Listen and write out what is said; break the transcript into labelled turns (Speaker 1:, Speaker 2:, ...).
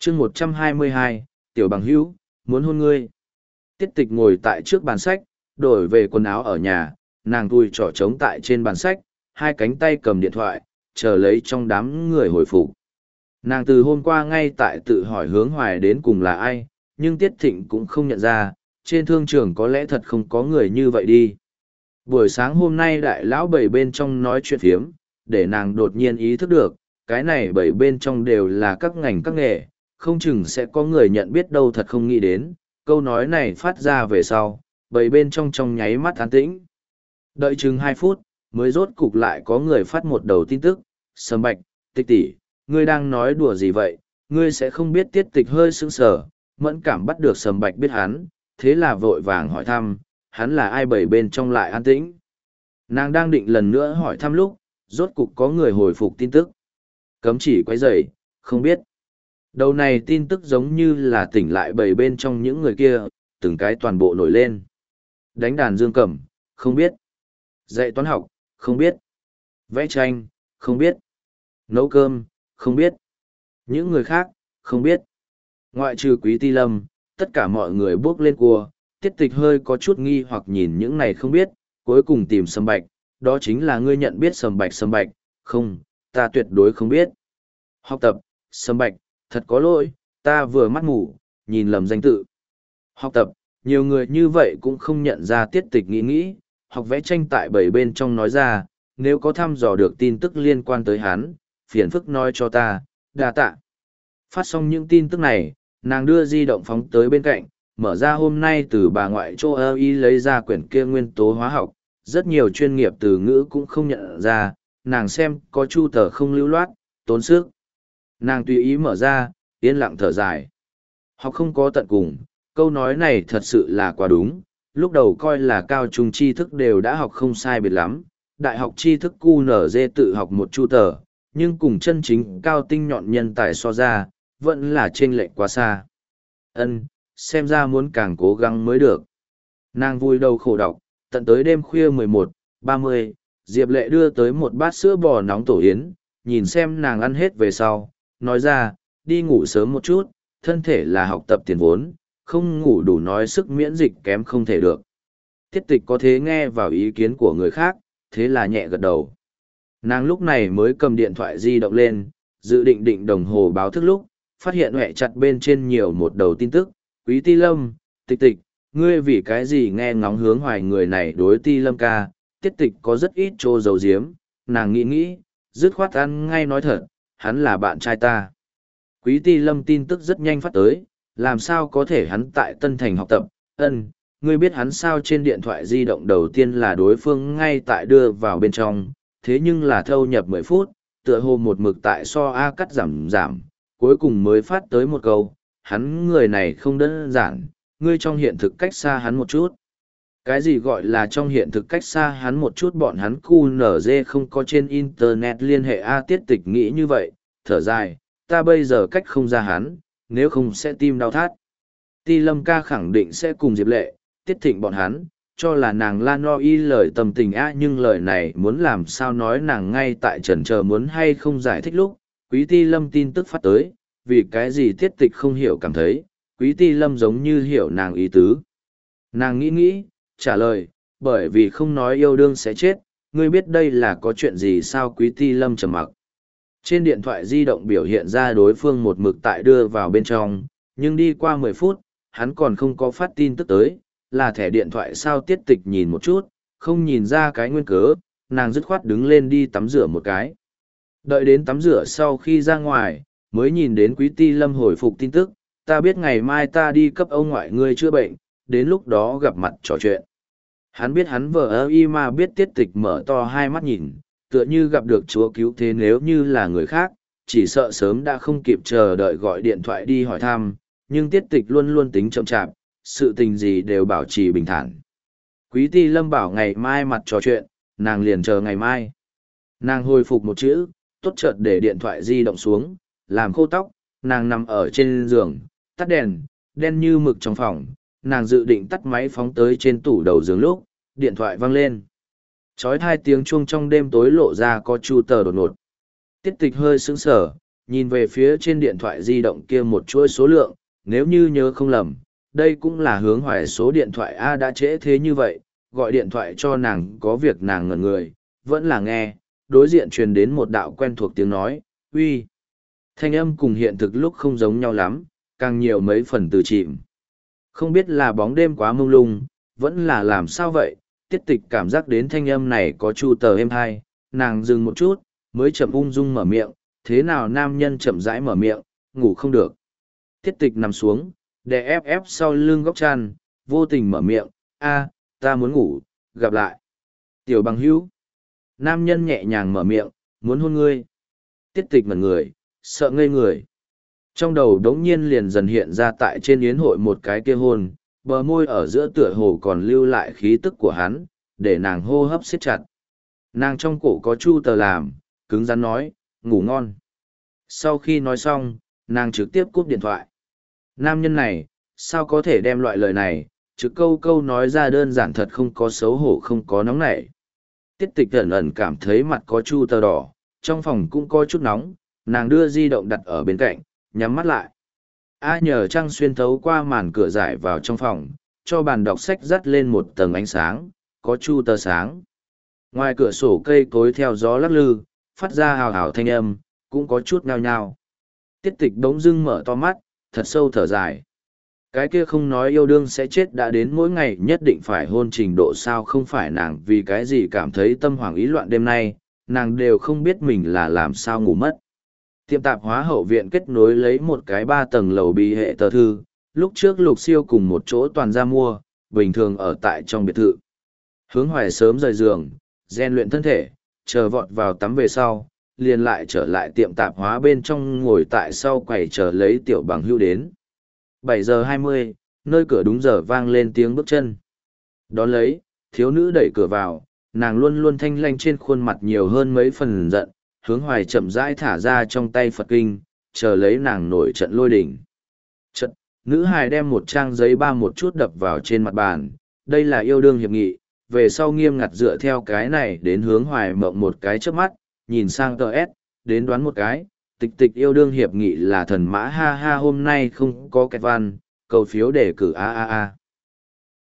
Speaker 1: chương 122, tiểu bằng hữu, muốn hôn ngươi. Tiết tịch ngồi tại trước bàn sách, đổi về quần áo ở nhà, nàng tui trỏ trống tại trên bàn sách, hai cánh tay cầm điện thoại, chờ lấy trong đám người hồi phục. Nàng từ hôm qua ngay tại tự hỏi hướng hoài đến cùng là ai, nhưng Tiết Thịnh cũng không nhận ra, trên thương trường có lẽ thật không có người như vậy đi. Buổi sáng hôm nay đại lão bảy bên trong nói chuyện phiếm, để nàng đột nhiên ý thức được, cái này bảy bên trong đều là các ngành các nghề, không chừng sẽ có người nhận biết đâu thật không nghĩ đến, câu nói này phát ra về sau, bảy bên trong nháy mắt an tĩnh. Đợi chừng 2 phút, mới rốt cục lại có người phát một đầu tin tức, Sầm Bạch, Tịch tỷ, ngươi đang nói đùa gì vậy, ngươi sẽ không biết. Tiết Tịch hơi sững sờ, mẫn cảm bắt được Sầm Bạch biết hắn, thế là vội vàng hỏi thăm, hắn là ai? Bảy bên trong lại an tĩnh. Nàng đang định lần nữa hỏi thăm lúc, rốt cục có người hồi phục tin tức. Cấm chỉ quấy rầy, không biết. Đầu này tin tức giống như là tỉnh lại bảy bên trong những người kia, từng cái toàn bộ nổi lên. Đánh đàn dương cầm, không biết. Dạy toán học, không biết. Vẽ tranh, không biết. Nấu cơm, không biết. Những người khác, không biết. Ngoại trừ Quý Ti Lâm, tất cả mọi người bước lên cua. Tiết Tịch hơi có chút nghi hoặc nhìn những này không biết, cuối cùng tìm Sầm Bạch, đó chính là ngươi nhận biết Sầm Bạch, không, ta tuyệt đối không biết. Học tập, Sầm Bạch, thật có lỗi, ta vừa mắt ngủ, nhìn lầm danh tự. Học tập, nhiều người như vậy cũng không nhận ra. Tiết Tịch nghĩ, học vẽ tranh tại bảy bên trong nói ra, nếu có thăm dò được tin tức liên quan tới hắn, phiền phức nói cho ta, đa tạ. Phát xong những tin tức này, nàng đưa di động phóng tới bên cạnh, mở ra hôm nay từ bà ngoại châu Âu y lấy ra quyển kia nguyên tố hóa học, rất nhiều chuyên nghiệp từ ngữ cũng không nhận ra, nàng xem có chu tờ không lưu loát, tốn sức. Nàng tùy ý mở ra, yên lặng thở dài. Học không có tận cùng, câu nói này thật sự là quá đúng, lúc đầu coi là cao trung tri thức đều đã học không sai biệt lắm, đại học tri thức QNZ tự học một chu tờ, nhưng cùng chân chính cao tinh nhọn nhân tài so ra, vẫn là chênh lệch quá xa. Xem ra muốn càng cố gắng mới được. Nàng vui đầu khổ đọc, tận tới đêm khuya 11:30, Diệp Lệ đưa tới một bát sữa bò nóng tổ yến, nhìn xem nàng ăn hết về sau, nói ra, đi ngủ sớm một chút, thân thể là học tập tiền vốn, không ngủ đủ nói sức miễn dịch kém không thể được. Tiết Tịch có thế nghe vào ý kiến của người khác, thế là nhẹ gật đầu. Nàng lúc này mới cầm điện thoại di động lên, dự định định đồng hồ báo thức lúc, phát hiện huệ chặt bên trên nhiều một đầu tin tức, Quý Ti Lâm, Tịch, ngươi vì cái gì nghe ngóng hướng hoài người này đối Ti Lâm ca. Tiết Tịch có rất ít chỗ giấu giếm, nàng nghĩ, dứt khoát ăn ngay nói thật, hắn là bạn trai ta. Quý Ti Lâm tin tức rất nhanh phát tới, làm sao có thể hắn tại Tân Thành học tập. Ngươi biết hắn sao? Trên điện thoại di động đầu tiên là đối phương ngay tại đưa vào bên trong, thế nhưng là thâu nhập 10 phút, tựa hồ một mực tại so A cắt giảm, cuối cùng mới phát tới một câu, hắn người này không đơn giản, ngươi trong hiện thực cách xa hắn một chút. Cái gì gọi là trong hiện thực cách xa hắn một chút? Bọn hắn QNZ không có trên Internet liên hệ. Tiết Tịch nghĩ như vậy, thở dài, ta bây giờ cách không ra hắn, nếu không sẽ tim đau thắt. Ti Lâm ca khẳng định sẽ cùng Diệp Lệ, Tiết Thịnh bọn hắn, cho là nàng lan no y lời tâm tình nhưng lời này muốn làm sao nói? Nàng ngay tại chần chờ muốn hay không giải thích lúc, Quý Ti Lâm tin tức phát tới, vì cái gì Tiết Tịch không hiểu, cảm thấy Quý Ti Lâm giống như hiểu nàng ý tứ. Nàng nghĩ, trả lời, bởi vì không nói yêu đương sẽ chết, ngươi biết đây là có chuyện gì sao? Quý Ti Lâm trầm mặc. Trên điện thoại di động biểu hiện ra đối phương một mực tại đưa vào bên trong, nhưng đi qua 10 phút, hắn còn không có phát tin tức tới, là thẻ điện thoại sao? Tiết Tịch nhìn một chút, không nhìn ra cái nguyên cớ, nàng dứt khoát đứng lên đi tắm rửa một cái. Đợi đến tắm rửa sau khi ra ngoài, mới nhìn đến Quý Ti Lâm hồi phục tin tức, ta biết ngày mai ta đi cấp ông ngoại ngươi chữa bệnh, đến lúc đó gặp mặt trò chuyện. Hắn biết hắn vợ ơ y mà biết. Tiết Tịch mở to hai mắt nhìn, tựa như gặp được chúa cứu thế. Nếu như là người khác, chỉ sợ sớm đã không kịp chờ đợi gọi điện thoại đi hỏi thăm, nhưng Tiết Tịch luôn luôn tính chậm chạp, sự tình gì đều bảo trì bình thản. Quý Ti Lâm bảo ngày mai mặt trò chuyện, nàng liền chờ ngày mai. Nàng hồi phục một chữ, tốt chợt để điện thoại di động xuống, làm khô tóc, nàng nằm ở trên giường, tắt đèn, đen như mực trong phòng, nàng dự định tắt máy phóng tới trên tủ đầu giường lúc, điện thoại vang lên. Chói tai tiếng chuông trong đêm tối lộ ra có chu tờ đột ngột. Tiết Tịch hơi sững sờ, nhìn về phía trên điện thoại di động kia một chuỗi số lượng, nếu như nhớ không lầm, đây cũng là Hướng Hoài số điện thoại A. Đã trễ thế như vậy, gọi điện thoại cho nàng có việc nàng ngẩn người, vẫn là nghe, đối diện truyền đến một đạo quen thuộc tiếng nói, uy. Thanh âm cùng hiện thực lúc không giống nhau lắm, càng nhiều mấy phần từ chìm. Không biết là bóng đêm quá mông lung, vẫn là làm sao vậy, tiết tịch cảm giác đến thanh âm này có chu tờ êm hai, nàng dừng một chút, mới chậm ung dung mở miệng, thế nào nam nhân chậm rãi mở miệng, ngủ không được. Tiết tịch nằm xuống, đè ép ép sau lưng góc chăn, vô tình mở miệng, a, ta muốn ngủ, gặp lại. Tiểu bằng hữu. Nam nhân nhẹ nhàng mở miệng, muốn hôn ngươi. Tiết tịch ngẩn người, sợ ngây người. Trong đầu đống nhiên liền dần hiện ra tại trên yến hội một cái kia hôn, bờ môi ở giữa tựa hồ còn lưu lại khí tức của hắn, để nàng hô hấp siết chặt. Nàng trong cổ có chu tờ làm, cứng rắn nói, ngủ ngon. Sau khi nói xong, nàng trực tiếp cúp điện thoại. Nam nhân này, sao có thể đem loại lời này, trực câu câu nói ra đơn giản thật không có xấu hổ không có nóng nảy. Tiết tịch ẩn ẩn cảm thấy mặt có chu tờ đỏ, trong phòng cũng có chút nóng, nàng đưa di động đặt ở bên cạnh, nhắm mắt lại. A nhờ trăng xuyên thấu qua màn cửa giải vào trong phòng, cho bàn đọc sách dắt lên một tầng ánh sáng, có chu tờ sáng. Ngoài cửa sổ cây cối theo gió lắc lư, phát ra hào hào thanh âm, cũng có chút nhao nhao. Tiết tịch bỗng dưng mở to mắt, thật sâu thở dài. Cái kia không nói yêu đương sẽ chết đã đến mỗi ngày nhất định phải hôn trình độ sao không phải nàng vì cái gì cảm thấy tâm hoảng ý loạn đêm nay, nàng đều không biết mình là làm sao ngủ mất. Tiệm tạp hóa hậu viện kết nối lấy một cái 3 tầng lầu bì hệ tờ thư, lúc trước Lục Siêu cùng một chỗ toàn ra mua, bình thường ở tại trong biệt thự. Hướng Hoài sớm rời giường, rèn luyện thân thể, chờ vọt vào tắm về sau, liền lại trở lại tiệm tạp hóa bên trong ngồi tại sau quầy chờ lấy tiểu bằng hưu đến. 7:20, nơi cửa đúng giờ vang lên tiếng bước chân. Đón lấy, thiếu nữ đẩy cửa vào, nàng luôn luôn thanh lanh trên khuôn mặt nhiều hơn mấy phần giận, Hướng Hoài chậm rãi thả ra trong tay Phật kinh, chờ lấy nàng nổi trận lôi đỉnh. Trận, nữ hài đem một trang giấy ba một chút đập vào trên mặt bàn, đây là yêu đương hiệp nghị, về sau nghiêm ngặt dựa theo cái này đến Hướng Hoài mộng một cái trước mắt, nhìn sang tờ S, đến đoán một cái, tịch tịch yêu đương hiệp nghị là thần mã ha ha hôm nay không có kẹt văn, cầu phiếu đề cử a a a.